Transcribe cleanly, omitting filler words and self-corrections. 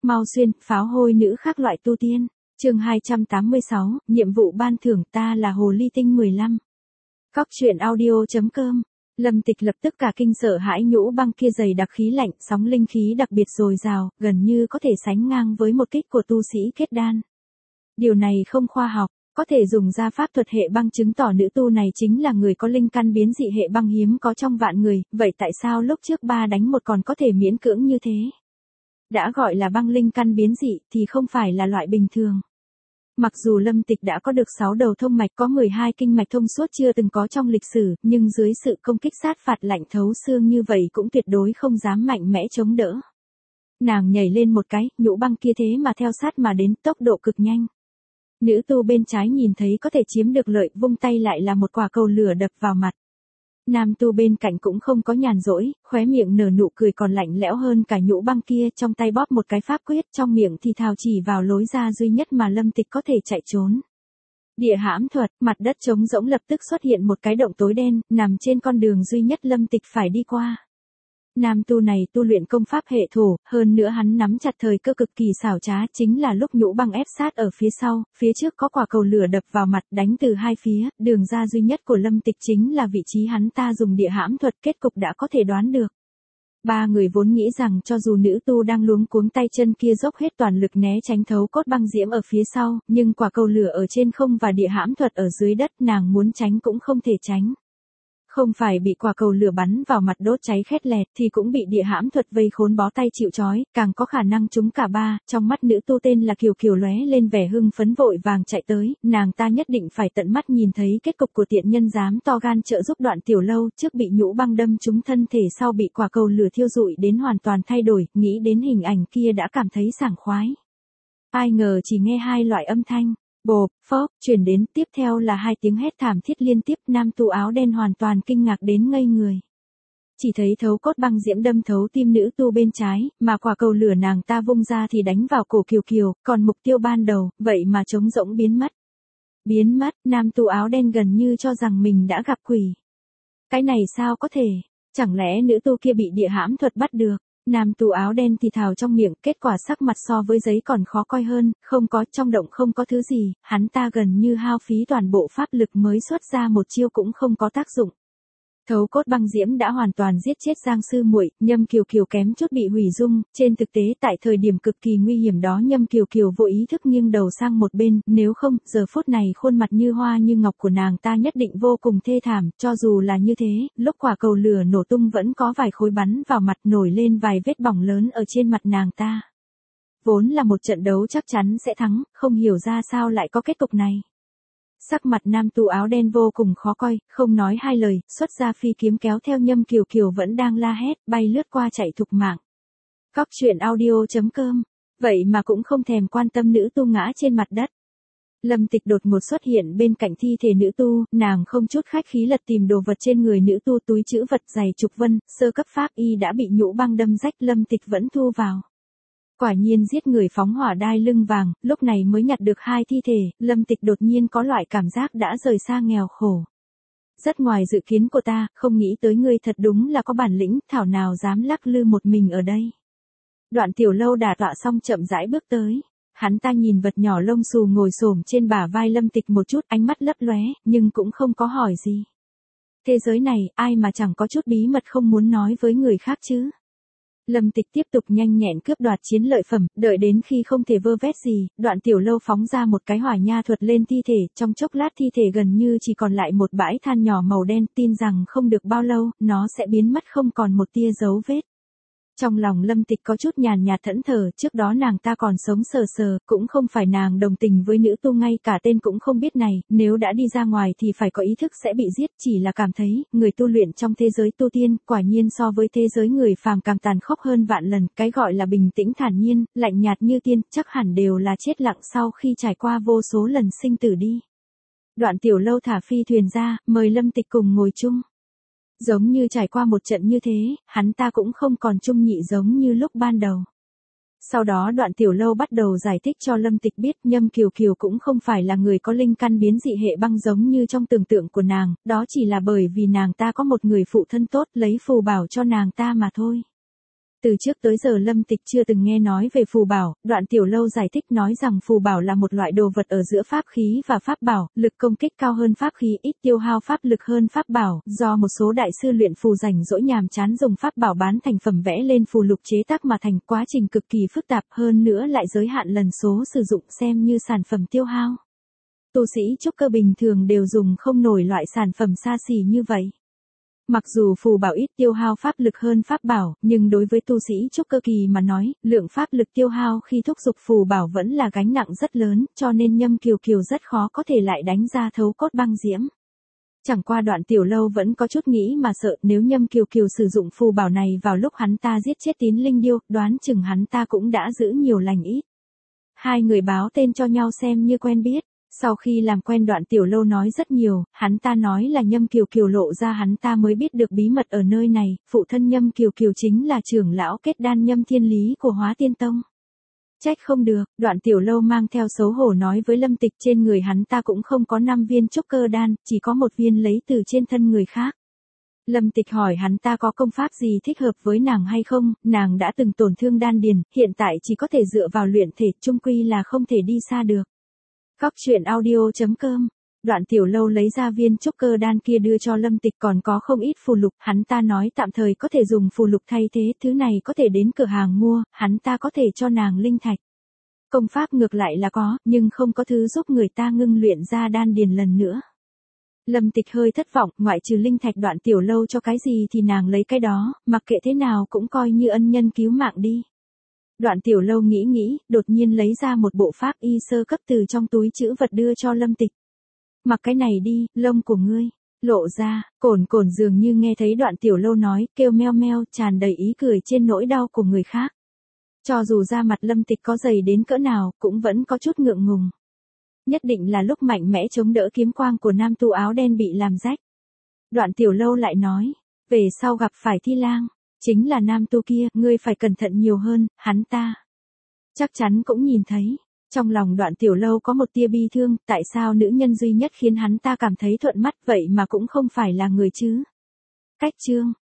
Mau xuyên, pháo hôi nữ khác loại tu tiên. Chương 286, nhiệm vụ ban thưởng ta là hồ ly tinh 15. Cóc truyện audio.com. Lâm Tịch lập tức cả kinh sợ hãi, nhũ băng kia dày đặc khí lạnh, sóng linh khí đặc biệt dồi dào, gần như có thể sánh ngang với một kích của tu sĩ kết đan. Điều này không khoa học, có thể dùng ra pháp thuật hệ băng chứng tỏ nữ tu này chính là người có linh căn biến dị hệ băng hiếm có trong vạn người, vậy tại sao lúc trước 3 đánh 1 còn có thể miễn cưỡng như thế? Đã gọi là băng linh căn biến dị thì không phải là loại bình thường. Mặc dù Lâm Tịch đã có được 6 đầu thông mạch, có 12 kinh mạch thông suốt chưa từng có trong lịch sử, nhưng dưới sự công kích sát phạt lạnh thấu xương như vậy cũng tuyệt đối không dám mạnh mẽ chống đỡ. Nàng nhảy lên một cái, nhũ băng kia thế mà theo sát mà đến, tốc độ cực nhanh. Nữ tu bên trái nhìn thấy có thể chiếm được lợi, vung tay lại là một quả cầu lửa đập vào mặt. Nam tu bên cạnh cũng không có nhàn rỗi, khóe miệng nở nụ cười còn lạnh lẽo hơn cả nhũ băng kia, trong tay bóp một cái pháp quyết, trong miệng thì thào chỉ vào lối ra duy nhất mà Lâm Tịch có thể chạy trốn. Địa hãm thuật, mặt đất trống rỗng lập tức xuất hiện một cái động tối đen, nằm trên con đường duy nhất Lâm Tịch phải đi qua. Nam tu này tu luyện công pháp hệ thổ, hơn nữa hắn nắm chặt thời cơ cực kỳ xảo trá, chính là lúc nhũ băng ép sát ở phía sau, phía trước có quả cầu lửa đập vào mặt đánh từ hai phía, đường ra duy nhất của Lâm Tịch chính là vị trí hắn ta dùng địa hãm thuật, kết cục đã có thể đoán được. Ba người vốn nghĩ rằng cho dù nữ tu đang luống cuống tay chân kia dốc hết toàn lực né tránh thấu cốt băng diễm ở phía sau, nhưng quả cầu lửa ở trên không và địa hãm thuật ở dưới đất, nàng muốn tránh cũng không thể tránh. Không phải bị quả cầu lửa bắn vào mặt đốt cháy khét lẹt thì cũng bị địa hãm thuật vây khốn bó tay chịu trói, càng có khả năng trúng cả ba. Trong mắt nữ tu tên là Kiều Kiều lóe lên vẻ hưng phấn, vội vàng chạy tới, nàng ta nhất định phải tận mắt nhìn thấy kết cục của tiện nhân dám to gan trợ giúp Đoạn Tiểu Lâu, trước bị nhũ băng đâm trúng thân thể, sau bị quả cầu lửa thiêu rụi đến hoàn toàn thay đổi, nghĩ đến hình ảnh kia đã cảm thấy sảng khoái. Ai ngờ chỉ nghe hai loại âm thanh bộp, phốc, chuyển đến, tiếp theo là hai tiếng hét thảm thiết liên tiếp, nam tu áo đen hoàn toàn kinh ngạc đến ngây người. Chỉ thấy thấu cốt băng diễm đâm thấu tim nữ tu bên trái, mà quả cầu lửa nàng ta vung ra thì đánh vào cổ Kiều Kiều, còn mục tiêu ban đầu, vậy mà trống rỗng biến mất. Biến mất, nam tu áo đen gần như cho rằng mình đã gặp quỷ. Cái này sao có thể, chẳng lẽ nữ tu kia bị địa hãm thuật bắt được? Nam tu áo đen thì thào trong miệng, kết quả sắc mặt so với giấy còn khó coi hơn, không có, trong động không có thứ gì, hắn ta gần như hao phí toàn bộ pháp lực mới xuất ra một chiêu cũng không có tác dụng. Thấu cốt băng diễm đã hoàn toàn giết chết Giang sư muội, Nhâm Kiều Kiều kém chút bị hủy dung, trên thực tế tại thời điểm cực kỳ nguy hiểm đó Nhâm Kiều Kiều vô ý thức nghiêng đầu sang một bên, nếu không, giờ phút này khuôn mặt như hoa như ngọc của nàng ta nhất định vô cùng thê thảm, cho dù là như thế, lúc quả cầu lửa nổ tung vẫn có vài khối bắn vào mặt, nổi lên vài vết bỏng lớn ở trên mặt nàng ta. Vốn là một trận đấu chắc chắn sẽ thắng, không hiểu ra sao lại có kết cục này. Sắc mặt nam tu áo đen vô cùng khó coi, không nói hai lời, xuất ra phi kiếm kéo theo Nhâm Kiều Kiều vẫn đang la hét, bay lướt qua chạy thục mạng. Cóc truyện audio.com, vậy mà cũng không thèm quan tâm nữ tu ngã trên mặt đất. Lâm Tịch đột ngột xuất hiện bên cạnh thi thể nữ tu, nàng không chút khách khí lật tìm đồ vật trên người nữ tu, túi trữ vật dày chục vân, sơ cấp pháp y đã bị nhũ băng đâm rách, Lâm Tịch vẫn thu vào. Quả nhiên giết người phóng hỏa đai lưng vàng, lúc này mới nhặt được 2 thi thể, Lâm Tịch đột nhiên có loại cảm giác đã rời xa nghèo khổ. Rất ngoài dự kiến của ta, không nghĩ tới ngươi thật đúng là có bản lĩnh, thảo nào dám lắc lư một mình ở đây. Đoạn Tiểu Lâu đả tọa xong chậm rãi bước tới. Hắn ta nhìn vật nhỏ lông xù ngồi xổm trên bả vai Lâm Tịch một chút, ánh mắt lấp lóe, nhưng cũng không có hỏi gì. Thế giới này, ai mà chẳng có chút bí mật không muốn nói với người khác chứ? Lâm Tịch tiếp tục nhanh nhẹn cướp đoạt chiến lợi phẩm, đợi đến khi không thể vơ vét gì, Đoạn Tiểu Lâu phóng ra một cái hỏa nha thuật lên thi thể, trong chốc lát thi thể gần như chỉ còn lại một bãi than nhỏ màu đen, tin rằng không được bao lâu, nó sẽ biến mất không còn một tia dấu vết. Trong lòng Lâm Tịch có chút nhàn nhạt thẫn thờ, trước đó nàng ta còn sống sờ sờ, cũng không phải nàng đồng tình với nữ tu ngay cả tên cũng không biết này, nếu đã đi ra ngoài thì phải có ý thức sẽ bị giết, chỉ là cảm thấy, người tu luyện trong thế giới tu tiên, quả nhiên so với thế giới người phàm càng tàn khốc hơn vạn lần, cái gọi là bình tĩnh thản nhiên, lạnh nhạt như tiên, chắc hẳn đều là chết lặng sau khi trải qua vô số lần sinh tử đi. Đoạn Tiểu Lâu thả phi thuyền ra, mời Lâm Tịch cùng ngồi chung. Giống như trải qua một trận như thế, hắn ta cũng không còn chung nhị giống như lúc ban đầu. Sau đó Đoạn Tiểu Lâu bắt đầu giải thích cho Lâm Tịch biết Nhâm Kiều Kiều cũng không phải là người có linh căn biến dị hệ băng giống như trong tưởng tượng của nàng, đó chỉ là bởi vì nàng ta có một người phụ thân tốt lấy phù bảo cho nàng ta mà thôi. Từ trước tới giờ Lâm Tịch chưa từng nghe nói về phù bảo, Đoạn Tiểu Lâu giải thích nói rằng phù bảo là một loại đồ vật ở giữa pháp khí và pháp bảo, lực công kích cao hơn pháp khí, ít tiêu hao pháp lực hơn pháp bảo, do một số đại sư luyện phù rảnh rỗi nhàm chán dùng pháp bảo bán thành phẩm vẽ lên phù lục chế tác mà thành, quá trình cực kỳ phức tạp, hơn nữa lại giới hạn lần số sử dụng xem như sản phẩm tiêu hao. Tu sĩ trúc cơ bình thường đều dùng không nổi loại sản phẩm xa xỉ như vậy. Mặc dù phù bảo ít tiêu hao pháp lực hơn pháp bảo, nhưng đối với tu sĩ trúc cơ kỳ mà nói, lượng pháp lực tiêu hao khi thúc giục phù bảo vẫn là gánh nặng rất lớn, cho nên Nhâm Kiều Kiều rất khó có thể lại đánh ra thấu cốt băng diễm. Chẳng qua Đoạn Tiểu Lâu vẫn có chút nghĩ mà sợ, nếu Nhâm Kiều Kiều sử dụng phù bảo này vào lúc hắn ta giết chết Tín Linh Điêu, đoán chừng hắn ta cũng đã giữ nhiều lành ít. Hai người báo tên cho nhau xem như quen biết. Sau khi làm quen Đoạn Tiểu Lâu nói rất nhiều, hắn ta nói là Nhâm Kiều Kiều lộ ra hắn ta mới biết được bí mật ở nơi này, phụ thân Nhâm Kiều Kiều chính là trưởng lão kết đan Nhâm Thiên Lý của Hóa Tiên Tông. Trách không được, Đoạn Tiểu Lâu mang theo xấu hổ nói với Lâm Tịch, trên người hắn ta cũng không có 5 viên trúc cơ đan, chỉ có 1 viên lấy từ trên thân người khác. Lâm Tịch hỏi hắn ta có công pháp gì thích hợp với nàng hay không, nàng đã từng tổn thương đan điền, hiện tại chỉ có thể dựa vào luyện thể, chung quy là không thể đi xa được. Cóc truyện audio.com. Đoạn Tiểu Lâu lấy ra viên trúc cơ đan kia đưa cho Lâm Tịch, còn có không ít phù lục, hắn ta nói tạm thời có thể dùng phù lục thay thế, thứ này có thể đến cửa hàng mua, hắn ta có thể cho nàng linh thạch. Công pháp ngược lại là có, nhưng không có thứ giúp người ta ngưng luyện ra đan điền lần nữa. Lâm Tịch hơi thất vọng, ngoại trừ linh thạch Đoạn Tiểu Lâu cho cái gì thì nàng lấy cái đó, mặc kệ thế nào cũng coi như ân nhân cứu mạng đi. Đoạn Tiểu Lâu nghĩ, đột nhiên lấy ra một bộ pháp y sơ cấp từ trong túi trữ vật đưa cho Lâm Tịch. Mặc cái này đi, lông của ngươi. Lộ ra, Cổn Cổn dường như nghe thấy Đoạn Tiểu Lâu nói, kêu meo meo, tràn đầy ý cười trên nỗi đau của người khác. Cho dù da mặt Lâm Tịch có dày đến cỡ nào, cũng vẫn có chút ngượng ngùng. Nhất định là lúc mạnh mẽ chống đỡ kiếm quang của nam tu áo đen bị làm rách. Đoạn Tiểu Lâu lại nói, về sau gặp phải Thi Lang, chính là nam tu kia, ngươi phải cẩn thận nhiều hơn, hắn ta chắc chắn cũng nhìn thấy. Trong lòng Đoạn Tiểu Lâu có một tia bi thương, tại sao nữ nhân duy nhất khiến hắn ta cảm thấy thuận mắt vậy mà cũng không phải là người chứ. Cách chương